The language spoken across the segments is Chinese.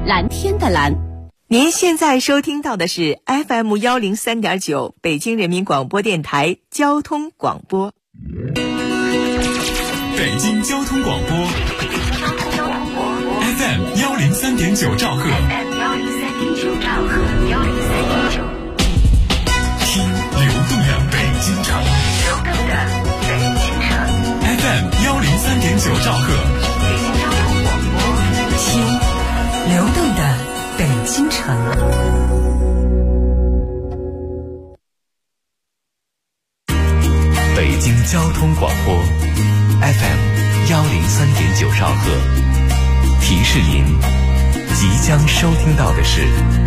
蓝天的蓝。 您现在收听到的是 FM103.9 北京人民广播电台交通广播。 北京交通广播 FM103.9 兆赫，听流动的北京城FM103.9 兆赫， 听流动的北京城。 北京交通广播 FM103.9 兆赫，提示您即将收听到的是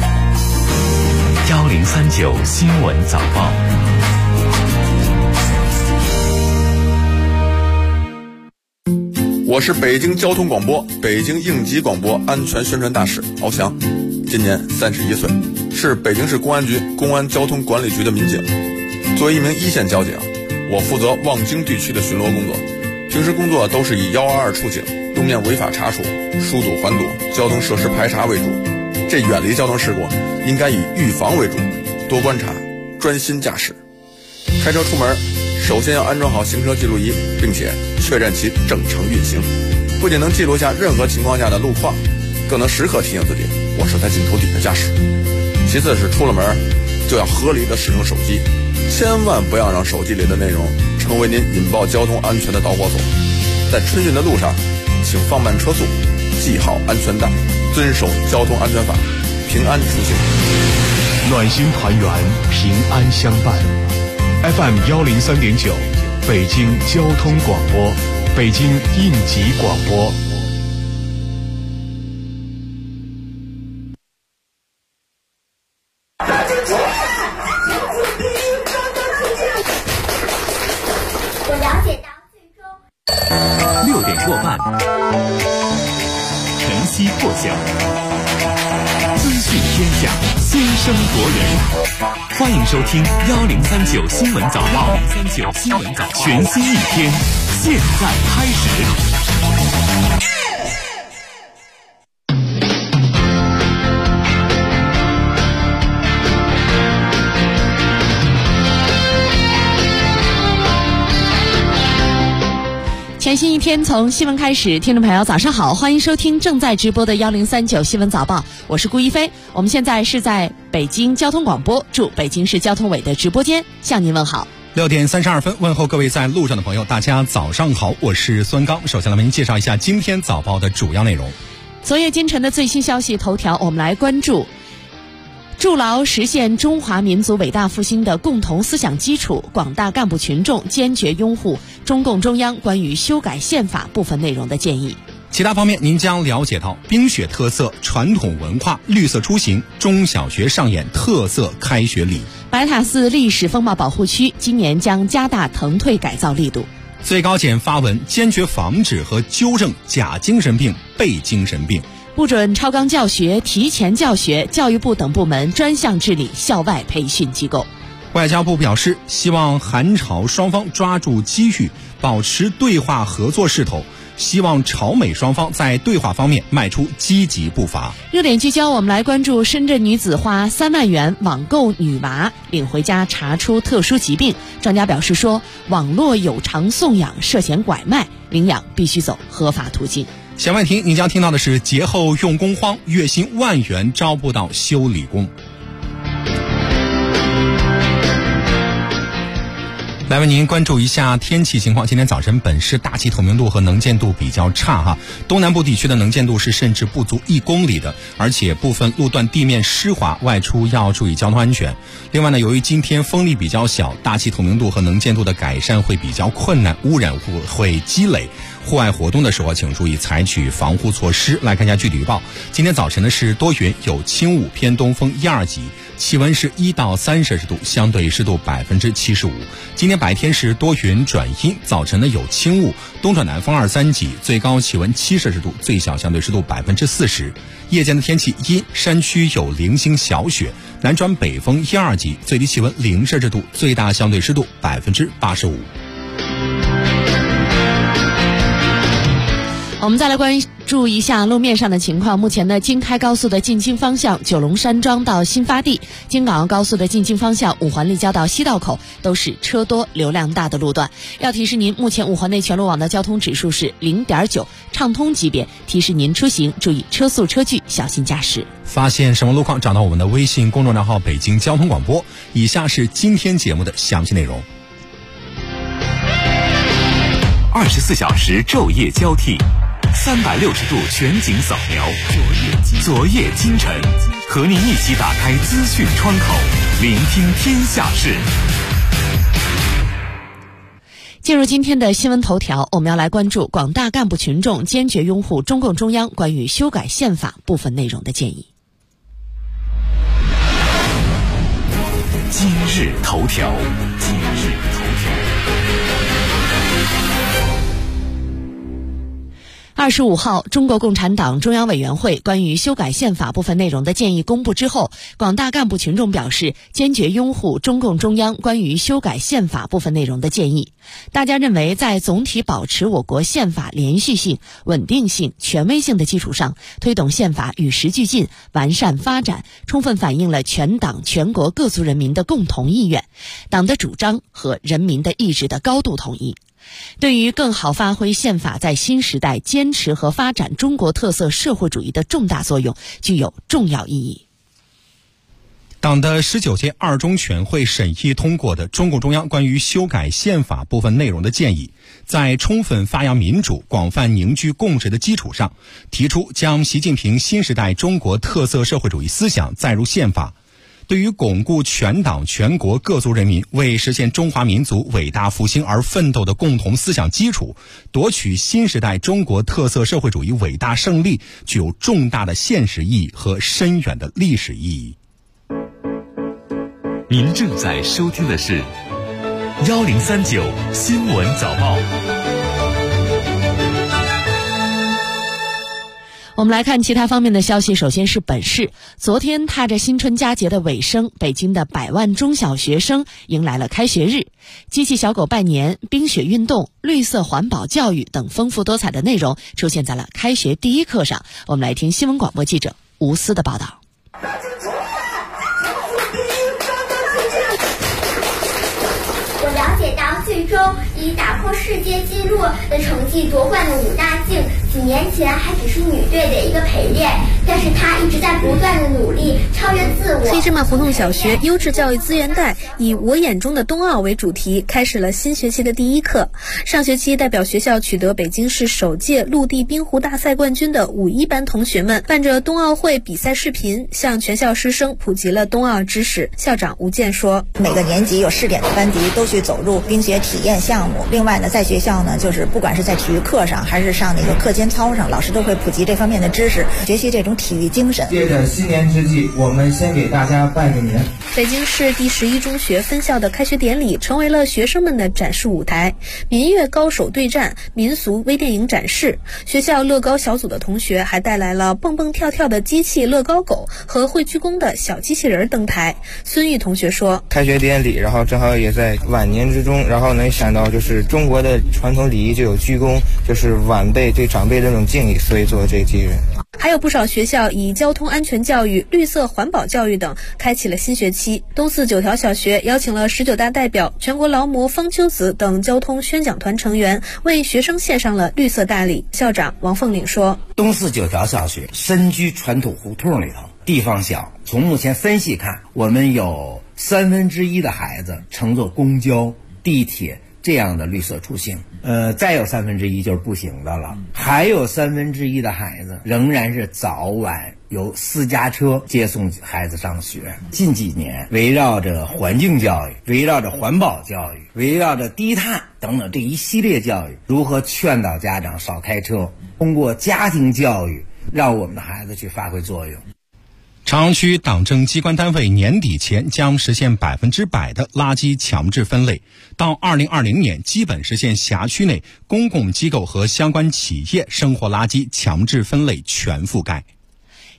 1039新闻早报。 我是北京交通广播北京应急广播安全宣传大使敖翔，今年31岁，是北京市公安局公安交通管理局的民警。作为一名一线交警，我负责望京地区的巡逻工作，平时工作都是以122出警、路面违法查处、疏堵缓堵、交通设施排查为主。这远离交通事故应该以预防为主，多观察，专心驾驶。开车出门首先要安装好行车记录仪，并且确认其正常运行，不仅能记录下任何情况下的路况，更能时刻提醒自己我是在镜头底下驾驶。其次是出了门就要合理的使用手机，千万不要让手机里的内容成为您引爆交通安全的导火索。在春运的路上，请放慢车速，系好安全带，遵守交通安全法，平安出行。 暖心团圆，平安相伴。FM103.9 北京交通广播，北京应急广播。 我了解到最终 6点过半，晨曦破晓，资讯天下，先声夺人。欢迎收听1039新闻早报，1039新闻早报，全新一天，现在开始。 全新一天从新闻开始，听众朋友早上好，欢迎收听正在直播的1039新闻早报，我是顾一飞。我们现在是在北京交通广播驻北京市交通委的直播间向您问好。 6点32分，问候各位在路上的朋友，大家早上好，我是孙刚。首先来为您介绍一下今天早报的主要内容。 昨夜今晨的最新消息头条，我们来关注筑牢实现中华民族伟大复兴的共同思想基础，广大干部群众坚决拥护中共中央关于修改宪法部分内容的建议。 其他方面您将了解到冰雪特色、传统文化、绿色出行，中小学上演特色开学礼。 白塔寺历史风貌保护区今年将加大腾退改造力度。 最高检发文坚决防止和纠正假精神病、被精神病。 不准超纲教学、提前教学，教育部等部门专项治理校外培训机构。 外交部表示，希望韩朝双方抓住机遇，保持对话合作势头，希望朝美双方在对话方面迈出积极步伐。 热点聚焦，我们来关注深圳女子花3万元网购女娃，领回家查出特殊疾病。专家表示说，网络有偿送养涉嫌拐卖，领养必须走合法途径。 弦外听，你将听到的是节后用工荒，月薪1万元招不到修理工。来为您关注一下天气情况。今天早晨本市大气透明度和能见度比较差哈，东南部地区的能见度是甚至不足1公里的，而且部分路段地面湿滑，外出要注意交通安全。另外呢，由于今天风力比较小，大气透明度和能见度的改善会比较困难，污染物会积累。户外活动的时候请注意采取防护措施。来看一下具体预报。今天早晨呢是多云有轻雾，偏东风1、2级，气温是1到3摄氏度，相对湿度75%。今天白天是多云转阴，早晨呢有轻雾，东转南风2、3级，最高气温7摄氏度，最小相对湿度40%。夜间的天气阴，山区有零星小雪，南转北风1、2级，最低气温0摄氏度，最大相对湿度85%。 我们再来关注一下路面上的情况。目前呢，京开高速的进京方向九龙山庄到新发地，京港澳高速的进京方向五环立交到西道口都是车多流量大的路段。要提示您，目前五环内全路网的交通指数是0.9，畅通级别，提示您出行注意车速车距，小心驾驶。 发现什么路况，找到我们的微信公众账号北京交通广播。以下是今天节目的详细内容。 24小时昼夜交替，360度全景扫描，昨夜今晨，和您一起打开资讯窗口，聆听天下事。 进入今天的新闻头条，我们要来关注广大干部群众坚决拥护中共中央关于修改宪法部分内容的建议。 今日头条。 25号，中国共产党中央委员会关于修改宪法部分内容的建议公布之后，广大干部群众表示坚决拥护中共中央关于修改宪法部分内容的建议。大家认为，在总体保持我国宪法连续性、稳定性、权威性的基础上，推动宪法与时俱进、完善发展，充分反映了全党全国各族人民的共同意愿、党的主张和人民的意志的高度统一。对于更好发挥宪法在新时代坚持和发展中国特色社会主义的重大作用，具有重要意义。 党的19届二中全会审议通过的中共中央关于修改宪法部分内容的建议，在充分发扬民主、广泛凝聚共识的基础上，提出将习近平新时代中国特色社会主义思想载入宪法，对于巩固全党全国各族人民为实现中华民族伟大复兴而奋斗的共同思想基础，夺取新时代中国特色社会主义伟大胜利，具有重大的现实意义和深远的历史意义。 您正在收听的是1039新闻早报。 我们来看其他方面的消息。首先是本市，昨天踏着新春佳节的尾声，北京的100万中小学生迎来了开学日。机器小狗拜年、冰雪运动、绿色环保教育等丰富多彩的内容出现在了开学第一课上。我们来听新闻广播记者吴思的报道。 我了解到，最终以打破世界纪录的成绩夺冠的武大靖，几年前还只是女队的一个陪练，但是她一直在不断的努力，超越自我。 西直马胡同小学优质教育资源袋以我眼中的冬奥为主题，开始了新学期的第一课。上学期代表学校取得北京市首届陆地冰壶大赛冠军的5·1班同学们，伴着冬奥会比赛视频，向全校师生普及了冬奥知识。校长吴健说， 每个年级有试点的班级都去走入冰雪体验项目。另外呢，在学校呢，就是不管是在体育课上还是上那个课间操上，老师都会普及这方面的知识，学习这种体育精神。 借着新年之际，我们先给大家拜个年。 北京市第11中学分校的开学典礼成为了学生们的展示舞台，民乐高手对战、民俗微电影展示。学校乐高小组的同学还带来了蹦蹦跳跳的机器乐高狗和会鞠躬的小机器人登台。孙玉同学说， 开学典礼，然后正好也在晚年之中，然后能想到就是中国的传统礼仪就有鞠躬，就是晚辈对长辈的那种敬意，所以做这个祭人。 还有不少学校以交通安全教育、绿色环保教育等开启了新学期。东四9条小学邀请了19大代表、全国劳模方秋子等交通宣讲团成员，为学生献上了绿色大礼。校长王凤岭说， 东四9条小学身居传统胡同里头，地方小，从目前分析看，我们有1/3的孩子乘坐公交、地铁这样的绿色出行，再有1/3就是步行的了，还有1/3的孩子仍然是早晚由私家车接送孩子上学。近几年围绕着环境教育、围绕着环保教育、围绕着低碳等等这一系列教育，如何劝导家长少开车，通过家庭教育让我们的孩子去发挥作用。 朝阳区党政机关单位年底前将实现100%的垃圾强制分类，到2020年基本实现辖区内公共机构和相关企业生活垃圾强制分类全覆盖。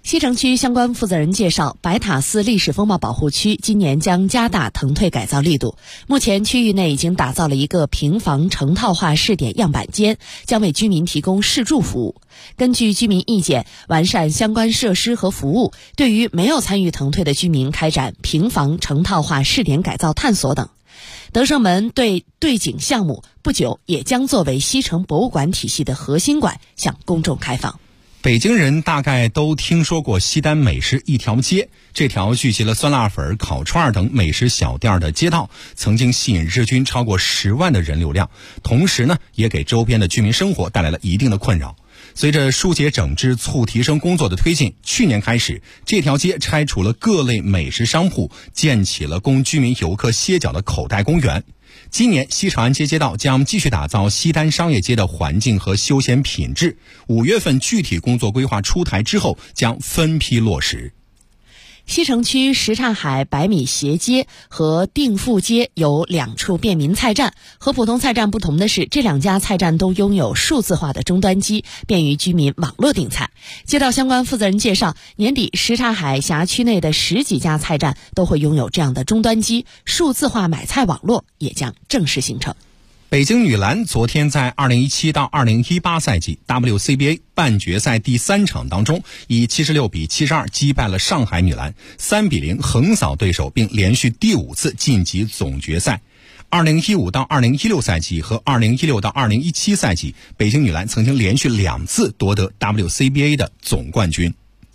西城区相关负责人介绍，白塔寺历史风貌保护区今年将加大腾退改造力度。目前区域内已经打造了一个平房成套化试点样板间，将为居民提供试住服务。根据居民意见，完善相关设施和服务，对于没有参与腾退的居民开展平房成套化试点改造探索等。德胜门对景项目不久也将作为西城博物馆体系的核心馆向公众开放。 北京人大概都听说过西单美食一条街，这条聚集了酸辣粉、烤串等美食小店的街道，曾经吸引日均超过10万的人流量，同时呢，也给周边的居民生活带来了一定的困扰。随着疏解整治促提升工作的推进，去年开始，这条街拆除了各类美食商铺，建起了供居民游客歇脚的口袋公园。今年西长安街街道将继续打造西单商业街的环境和休闲品质，5月份具体工作规划出台之后将分批落实。 西城区什刹海百米斜街和定富街有2处便民菜站，和普通菜站不同的是，这2家菜站都拥有数字化的终端机，便于居民网络订菜。街道相关负责人介绍，年底什刹海辖区内的10几家菜站都会拥有这样的终端机，数字化买菜网络也将正式形成。 北京女篮昨天在2017到2018赛季 WCBA 半决赛第3场当中，以76比72击败了上海女篮，3比0横扫对手，并连续第5次晋级总决赛。2015到2016赛季和2016到2017赛季，北京女篮曾经连续2次夺得 WCBA 的总冠军。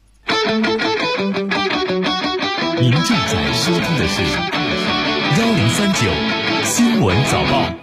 您正在收听的是1039新闻早报。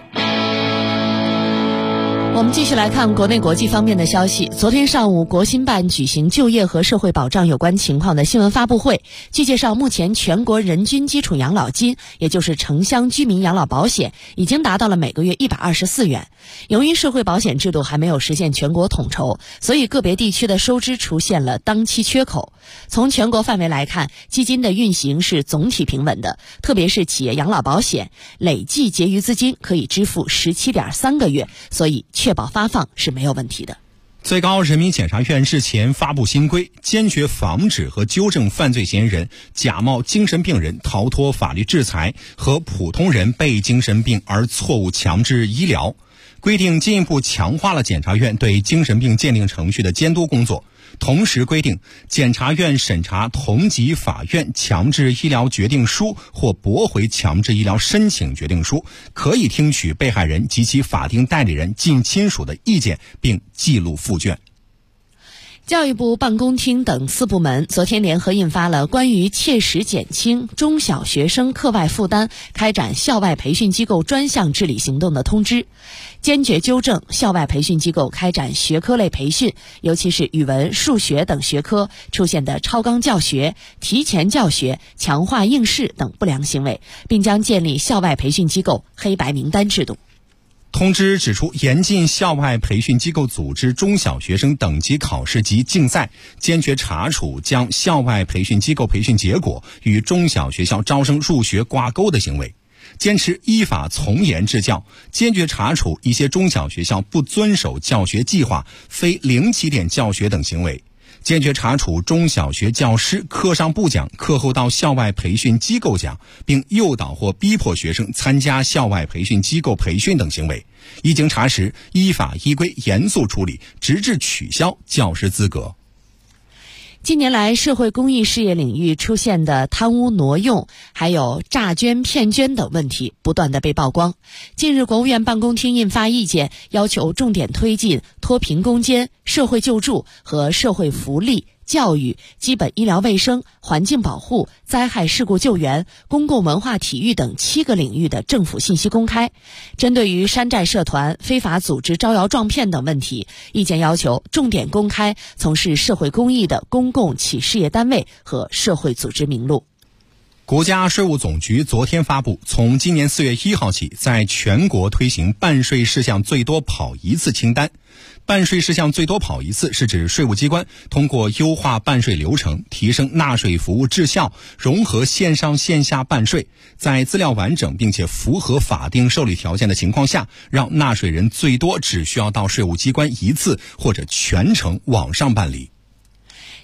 我们继续来看国内国际方面的消息。昨天上午，国新办举行就业和社会保障有关情况的新闻发布会。据介绍，目前全国人均基础养老金，也就是城乡居民养老保险，已经达到了每个月124元。由于社会保险制度还没有实现全国统筹，所以个别地区的收支出现了当期缺口。从全国范围来看，基金的运行是总体平稳的，特别是企业养老保险，累计结余资金可以支付17.3个月，所以确保发放是没有问题的。 最高人民检察院日前发布新规，坚决防止和纠正犯罪嫌疑人假冒精神病人逃脱法律制裁和普通人被精神病而错误强制医疗。规定进一步强化了检察院对精神病鉴定程序的监督工作，同时规定检察院审查同级法院强制医疗决定书或驳回强制医疗申请决定书，可以听取被害人及其法定代理人近亲属的意见，并记录附卷。 教育部办公厅等4部门昨天联合印发了关于切实减轻中小学生课外负担、开展校外培训机构专项治理行动的通知，坚决纠正校外培训机构开展学科类培训，尤其是语文、数学等学科出现的超纲教学、提前教学、强化应试等不良行为，并将建立校外培训机构黑白名单制度。 通知指出，严禁校外培训机构组织中小学生等级考试及竞赛，坚决查处将校外培训机构培训结果与中小学校招生入学挂钩的行为，坚持依法从严治教，坚决查处一些中小学校不遵守教学计划、非零起点教学等行为，坚决查处中小学教师课上不讲、课后到校外培训机构讲，并诱导或逼迫学生参加校外培训机构培训等行为，一经查实，依法依规严肃处理，直至取消教师资格。 近年来，社会公益事业领域出现的贪污挪用，还有诈捐骗捐等问题不断的被曝光。近日，国务院办公厅印发意见，要求重点推进脱贫攻坚、社会救助和社会福利、教育、基本医疗卫生、环境保护、灾害事故救援、公共文化体育等7个领域的政府信息公开。针对于山寨社团、非法组织招摇撞骗等问题，意见要求重点公开从事社会公益的公共企事业单位和社会组织名录。 国家税务总局昨天发布，从今年4月1号起，在全国推行办税事项最多跑一次清单。办税事项最多跑一次是指税务机关通过优化办税流程，提升纳税服务质效，融合线上线下办税，在资料完整并且符合法定受理条件的情况下，让纳税人最多只需要到税务机关1次或者全程网上办理。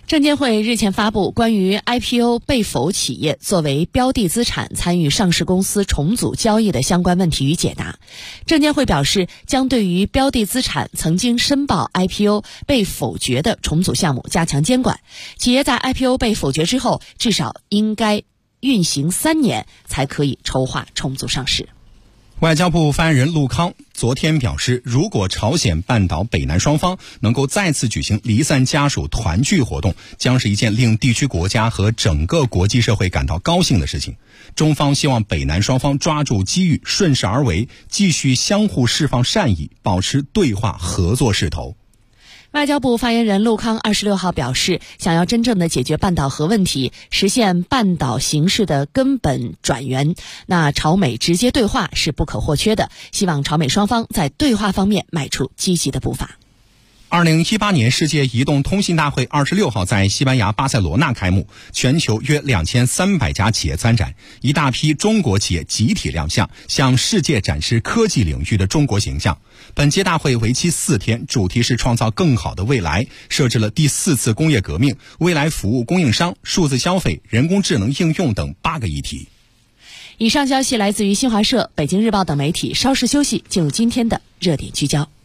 证监会日前发布关于 IPO 被否企业作为标的资产参与上市公司重组交易的相关问题与解答。证监会表示，将对于标的资产曾经申报 IPO 被否决的重组项目加强监管。企业在 IPO 被否决之后，至少应该运行3年才可以筹划重组上市。 外交部发言人陆康昨天表示，如果朝鲜半岛北南双方能够再次举行离散家属团聚活动，将是一件令地区国家和整个国际社会感到高兴的事情。中方希望北南双方抓住机遇，顺势而为，继续相互释放善意，保持对话合作势头。 外交部发言人陆康26号表示，想要真正的解决半岛核问题，实现半岛形势的根本转圆，那朝美直接对话是不可或缺的，希望朝美双方在对话方面迈出积极的步伐。 2018年世界移动通信大会26号在西班牙巴塞罗那开幕，全球约2300家企业参展，一大批中国企业集体亮相，向世界展示科技领域的中国形象。本届大会为期4天，主题是创造更好的未来，设置了第4次工业革命、未来服务供应商、数字消费、人工智能应用等8个议题。 以上消息来自于新华社、北京日报等媒体。稍事休息，进入今天的热点聚焦。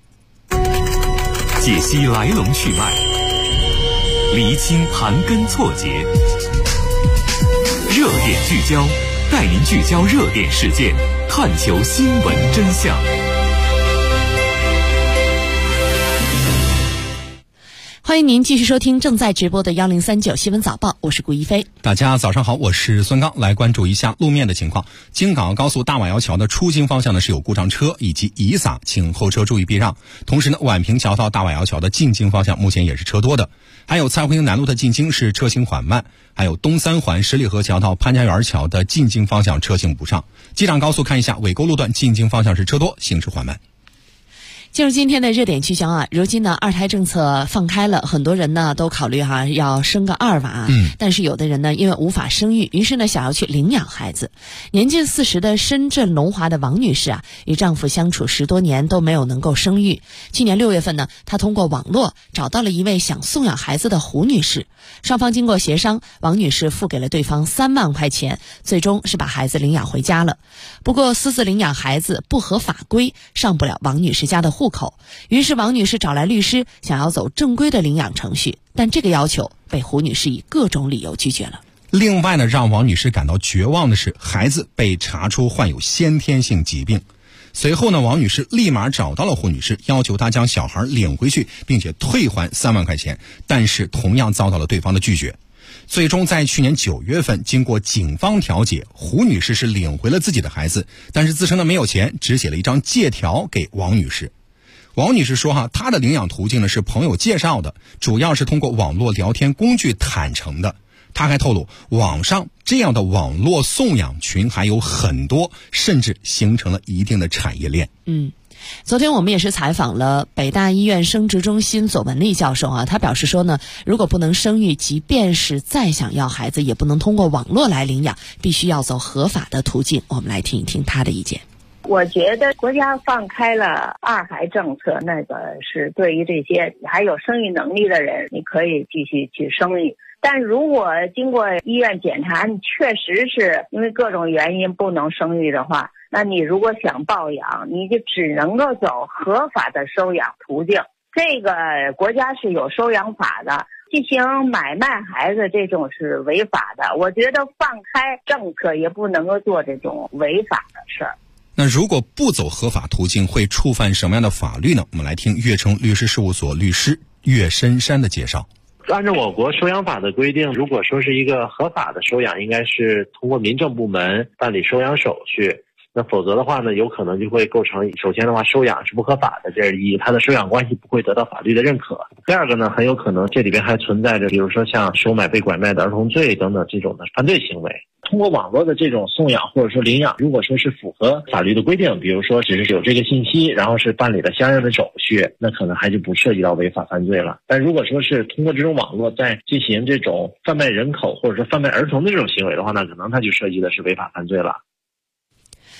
解析来龙去脉，厘清盘根错节，热点聚焦，带您聚焦热点事件，探求新闻真相。 欢迎您继续收听正在直播的1039新闻早报，我是顾一飞。 大家早上好，我是孙刚，来关注一下路面的情况。京港澳高速大瓦窑桥的出京方向呢是有故障车以及遗撒，请后车注意避让。同时呢，宛平桥到大瓦窑桥的进京方向目前也是车多的。还有蔡胡营南路的进京是车行缓慢，还有东三环十里河桥到潘家园桥的进京方向车行不畅。机场高速看一下，纬沟路段进京方向是车多，行驶缓慢。 进入今天的热点聚焦啊，如今呢二胎政策放开了，很多人呢都考虑要生个2娃，但是有的人呢因为无法生育，于是呢想要去领养孩子。年近40的深圳龙华的王女士啊，与丈夫相处10多年都没有能够生育。去年6月份呢，她通过网络找到了一位想送养孩子的胡女士，双方经过协商，王女士付给了对方3万块钱，最终是把孩子领养回家了。不过私自领养孩子不合法规，上不了王女士家的户口，于是王女士找来律师，想要走正规的领养程序，但这个要求被胡女士以各种理由拒绝了。 另外呢，让王女士感到绝望的是，孩子被查出患有先天性疾病。随后呢，王女士立马找到了胡女士，要求她将小孩领回去，并且退还3万块钱，但是同样遭到了对方的拒绝。最终在去年9月份，经过警方调解，胡女士是领回了自己的孩子，但是自称呢没有钱，只写了一张借条给王女士。王女士说她的领养途径呢是朋友介绍的，主要是通过网络聊天工具坦诚的。她还透露，网上这样的网络送养群还有很多，甚至形成了一定的产业链。 昨天我们也是采访了北大医院生殖中心左文丽教授啊，他表示说呢，如果不能生育，即便是再想要孩子，也不能通过网络来领养，必须要走合法的途径。我们来听一听他的意见。 我觉得国家放开了2孩政策，那个是对于这些还有生育能力的人，你可以继续去生育。但如果经过医院检查，你确实是因为各种原因不能生育的话，那你如果想抱养，你就只能够走合法的收养途径。这个国家是有收养法的，进行买卖孩子这种是违法的。我觉得放开政策也不能够做这种违法的事儿。 那如果不走合法途径，会触犯什么样的法律呢？我们来听悦城律师事务所律师岳深山的介绍。 按照我国收养法的规定，如果说是一个合法的收养，应该是通过民政部门办理收养手续。那否则的话呢，有可能就会构成，首先的话，收养是不合法的，这是一，他的收养关系不会得到法律的认可。第二个呢，很有可能这里边还存在着，比如说像收买被拐卖的儿童罪等等这种的犯罪行为。通过网络的这种送养或者说领养，如果说是符合法律的规定，比如说只是有这个信息，然后是办理了相应的手续，那可能还就不涉及到违法犯罪了。但如果说是通过这种网络在进行这种贩卖人口或者说贩卖儿童的这种行为的话，那可能它就涉及的是违法犯罪了。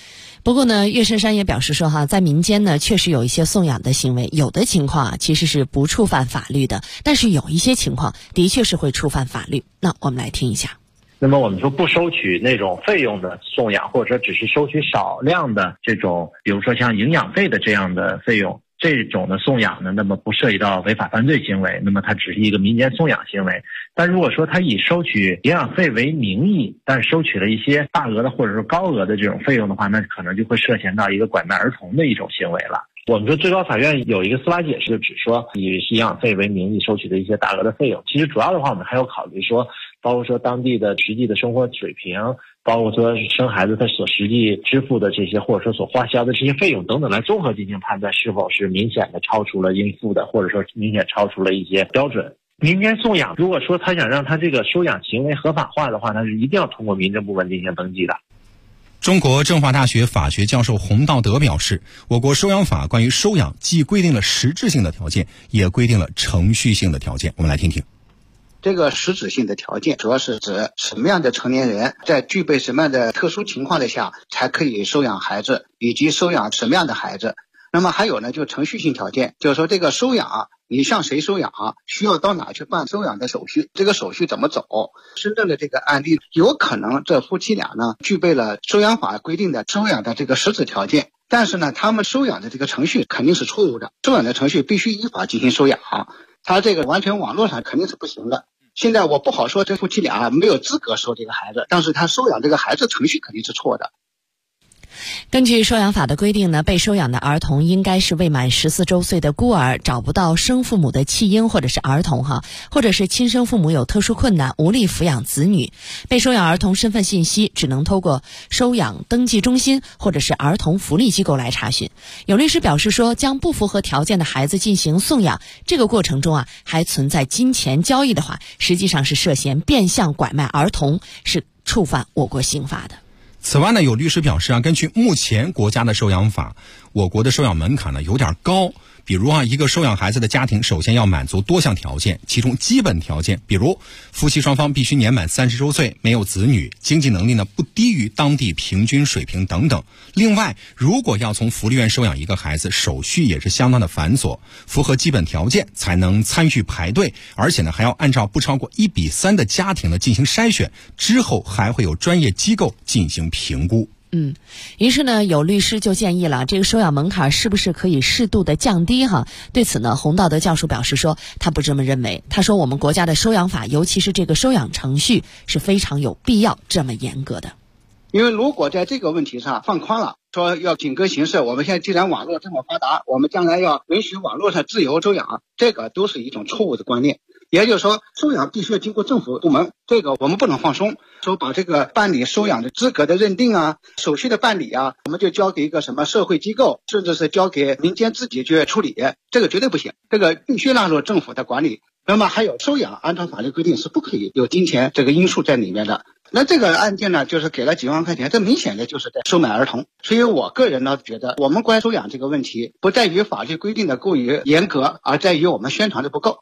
不过呢，岳深山也表示说在民间呢确实有一些送养的行为，有的情况其实是不触犯法律的，但是有一些情况的确是会触犯法律。那我们来听一下。 那么我们说不收取那种费用的送养，或者说只是收取少量的这种，比如说像营养费的这样的费用，这种的送养呢，那么不涉及到违法犯罪行为，那么它只是一个民间送养行为。但如果说他以收取营养费为名义，但是收取了一些大额的或者是高额的这种费用的话，那可能就会涉嫌到一个拐卖儿童的一种行为了。我们说最高法院有一个司法解释，就只说以营养费为名义收取的一些大额的费用。其实主要的话，我们还有考虑说，包括说当地的实际的生活水平，包括说生孩子他所实际支付的这些，或者说所花销的这些费用等等，来综合进行判断是否是明显的超出了应付的，或者说明显超出了一些标准。民间送养，如果说他想让他这个收养行为合法化的话，他是一定要通过民政部门进行登记的。 中国政法大学法学教授洪道德表示，我国收养法关于收养既规定了实质性的条件，也规定了程序性的条件。我们来听听。 这个实质性的条件主要是指什么样的成年人在具备什么样的特殊情况的下才可以收养孩子，以及收养什么样的孩子。那么还有呢，就程序性条件，就是说这个收养你向谁收养需要到哪去办收养的手续，这个手续怎么走。深圳的这个案例有可能这夫妻俩呢具备了收养法规定的收养的这个实质条件，但是呢他们收养的这个程序肯定是错误的，收养的程序必须依法进行收养，他这个完全网络上肯定是不行的。现在我不好说这夫妻俩没有资格收这个孩子，但是他收养这个孩子程序肯定是错的。 根据收养法的规定呢，被收养的儿童应该是未满14周岁的孤儿，找不到生父母的弃婴或者是儿童或者是亲生父母有特殊困难无力抚养子女。被收养儿童身份信息只能透过收养登记中心或者是儿童福利机构来查询。有律师表示说，将不符合条件的孩子进行送养，这个过程中还存在金钱交易的话，实际上是涉嫌变相拐卖儿童，是触犯我国刑法的。 此外呢，有律师表示根据目前国家的收养法，我国的收养门槛呢有点高。比如一个收养孩子的家庭首先要满足多项条件，其中基本条件比如夫妻双方必须年满30周岁，没有子女，经济能力呢不低于当地平均水平等等。另外，如果要从福利院收养一个孩子，手续也是相当的繁琐，符合基本条件才能参与排队，而且呢还要按照不超过1:3的家庭呢进行筛选，之后还会有专业机构进行评估。 于是呢，有律师就建议了，这个收养门槛是不是可以适度的降低对此呢，洪道德教授表示说，他不这么认为。他说，我们国家的收养法，尤其是这个收养程序，是非常有必要这么严格的。 因为如果在这个问题上放宽了，说要紧跟形势，我们现在既然网络这么发达，我们将来要允许网络上自由收养，这个都是一种错误的观念。也就是说，收养必须要经过政府部门，这个我们不能放松，说把这个办理收养的资格的认定手续的办理我们就交给一个什么社会机构，甚至是交给民间自己去处理，这个绝对不行，这个必须纳入政府的管理。那么还有收养，按照法律规定是不可以有金钱这个因素在里面的。那这个案件呢，就是给了几万块钱，这明显的就是在收买儿童。所以我个人呢觉得，我们关于收养这个问题，不在于法律规定的过于严格，而在于我们宣传的不够。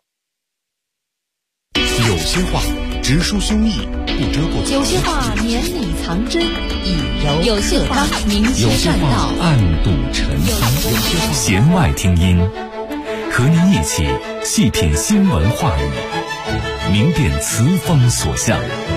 有些话直抒胸臆，不遮不有些话绵里藏针，以柔有些话明有些话暗度陈仓，弦外听音，和您一起细品新闻话语，明辨词风所向。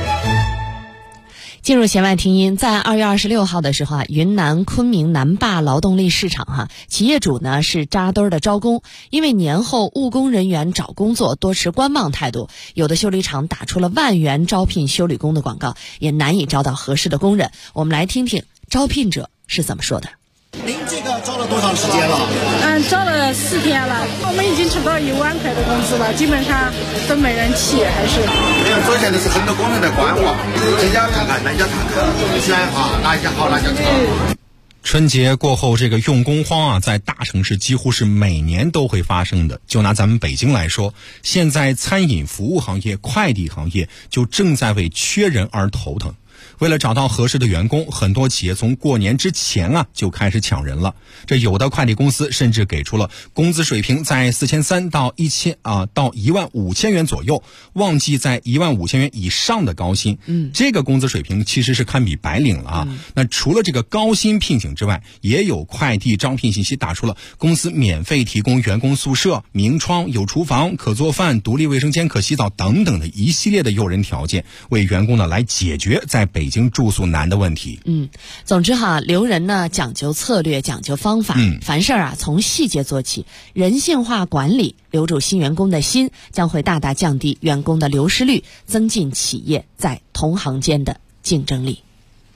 进入弦外听音，在2月26号的时候云南昆明南坝劳动力市场企业主呢是扎堆的招工，因为年后务工人员找工作多持观望态度，有的修理厂打出了10000元招聘修理工的广告，也难以招到合适的工人。我们来听听招聘者是怎么说的。 您这个招了多长时间了？ 招了4天了，我们已经筹到1万块的工资了，基本上都没人去，还是。 所以现在是很多工人在观望，这家看看，那家看看，选哪家好哪家好。 春节过后，这个用工荒在大城市几乎是每年都会发生的。就拿咱们北京来说，现在餐饮服务行业、快递行业就正在为缺人而头疼。 为了找到合适的员工，很多企业从过年之前就开始抢人了。这有的快递公司甚至给出了工资水平在4300到15000元左右，旺季在15000元以上的高薪。这个工资水平其实是堪比白领了那除了这个高薪聘请之外，也有快递招聘信息打出了公司免费提供员工宿舍、明窗、有厨房、可做饭、独立卫生间、可洗澡等等的一系列的诱人条件，为员工呢来解决在北京住宿难的问题。 总之留人呢讲究策略，讲究方法，凡事从细节做起，人性化管理，留住新员工的心，将会大大降低员工的流失率，增进企业在同行间的竞争力。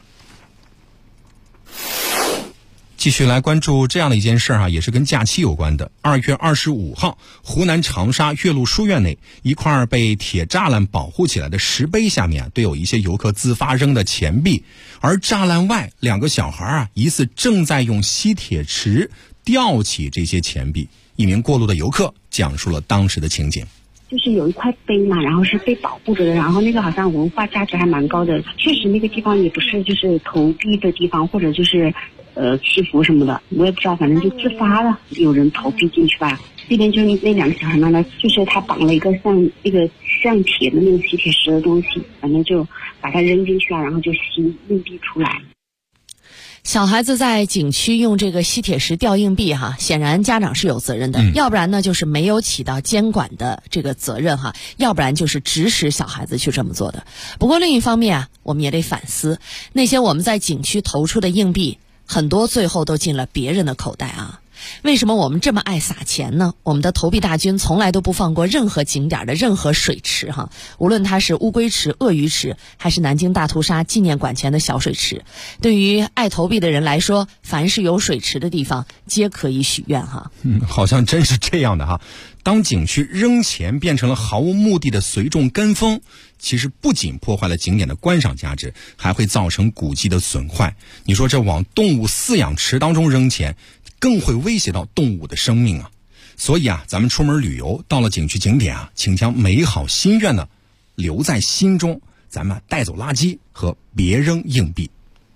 继续来关注这样的一件事也是跟假期有关的。2月25号，湖南长沙岳麓书院内一块被铁栅栏保护起来的石碑下面都有一些游客自发扔的钱币，而栅栏外2个小孩疑似正在用吸铁池吊起这些钱币。一名过路的游客讲述了当时的情景。 就是有一块碑嘛，然后是被保护着的，然后那个好像文化价值还蛮高的，确实那个地方也不是就是投币的地方，或者就是祈福什么的，我也不知道，反正就自发了有人投币进去吧。这边就那2个小孩呢，就是他绑了一个像那个像铁的那个吸铁石的东西，反正就把它扔进去然后就吸硬币出来。 小孩子在景区用这个吸铁石吊硬币显然家长是有责任的，要不然呢就是没有起到监管的这个责任要不然就是指使小孩子去这么做的。不过另一方面我们也得反思，那些我们在景区投出的硬币，很多最后都进了别人的口袋为什么我们这么爱撒钱呢？我们的投币大军从来都不放过任何景点的任何水池无论它是乌龟池、鳄鱼池，还是南京大屠杀纪念馆前的小水池。对于爱投币的人来说，凡是有水池的地方皆可以许愿好像真是这样的当景区扔钱变成了毫无目的的随众跟风，其实不仅破坏了景点的观赏价值，还会造成古迹的损坏。你说这往动物饲养池当中扔钱，更会威胁到动物的生命所以咱们出门旅游到了景区景点请将美好心愿呢留在心中，咱们带走垃圾和别扔硬币。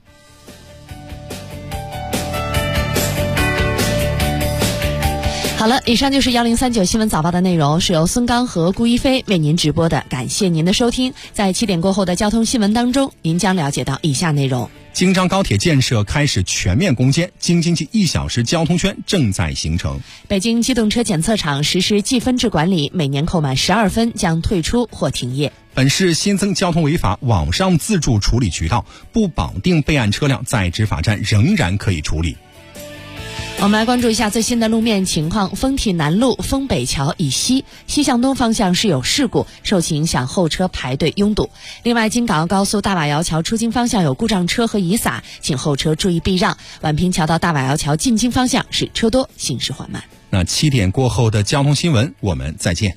好了，以上就是1039新闻早报的内容，是由孙刚和顾一飞为您直播的，感谢您的收听。在7点过后的交通新闻当中，您将了解到以下内容： 京张高铁建设开始全面攻坚，京津冀1小时交通圈正在形成。 北京机动车检测场实施计分制管理，每年扣满12分将退出或停业。 本市新增交通违法网上自助处理渠道，不绑定备案车辆在执法站仍然可以处理。 我们来关注一下最新的路面情况。丰体南路丰北桥以西向东方向是有事故，受其影响后车排队拥堵。另外，京港澳高速大瓦窑桥出京方向有故障车和雨洒，请后车注意避让。宛平桥到大瓦窑桥进京方向是车多，行驶缓慢。 那7点过后的交通新闻，我们再见。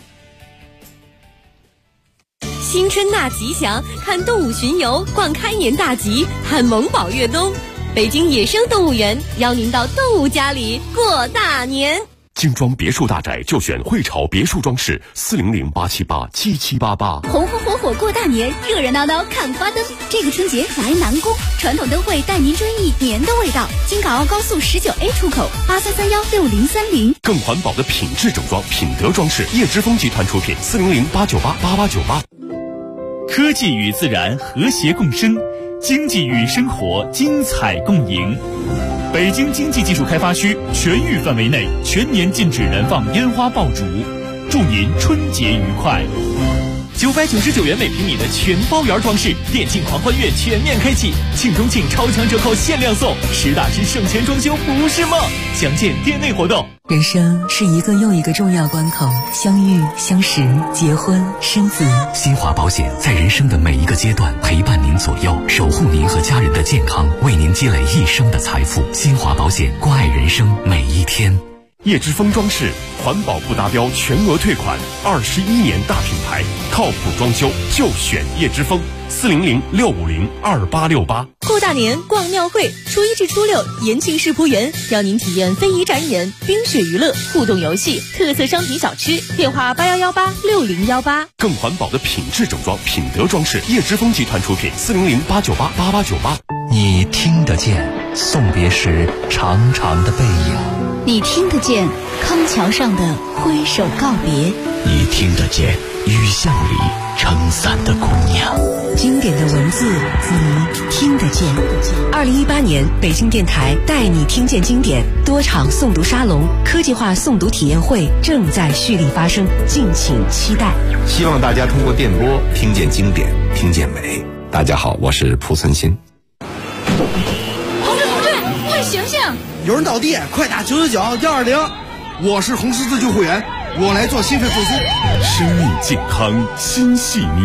新春大吉祥，看动物巡游，逛开年大吉，看萌宝越冬。北京野生动物园邀您到动物家里过大年。 精装别墅大宅就选汇潮别墅装饰，400-878-7788。 红红火火过大年，热热闹闹看花灯。这个春节来南宫，传统灯会带您追忆年的味道。京港澳高速19A 出口83316030。 更环保的品质整装，品德装饰，叶之峰集团出品，400-898-8898。 科技与自然和谐共生，经济与生活精彩共赢。北京经济技术开发区全域范围内全年禁止燃放烟花爆竹，祝您春节愉快。999元每平米的全包圆装饰，电竞狂欢月全面开启，庆中庆超强折扣限量送，10大支省钱装修不是梦，详见店内活动。 人生是一个又一个重要关口，相遇、相识、结婚、生子。 新华保险在人生的每一个阶段陪伴您左右，守护您和家人的健康，为您积累一生的财富。新华保险，关爱人生每一天。 叶之峰装饰，环保不达标全额退款，21年大品牌，靠谱装修就选叶之峰，400-650-2868。 过大年逛庙会，初1至初6，延庆世仆园邀您体验非遗展演、冰雪娱乐、互动游戏、特色商品小吃。电话81186018。 更环保的品质整装，品德装饰，叶之峰集团出品，400-898-8898。 你听得见送别时长长的背影， 你听得见康桥上的挥手告别， 你听得见雨巷里撑伞的姑娘。 经典的文字，你听得见。2018年，北京电台带你听见经典多场诵读沙龙、科技化诵读体验会正在蓄力发生，敬请期待。 希望大家通过电波听见经典，听见美。大家好，我是蒲存昕。 同志，快醒醒！ 有人倒地，快打999-120。我是红十字救护员，我来做心肺复苏。 生命健康，心系你。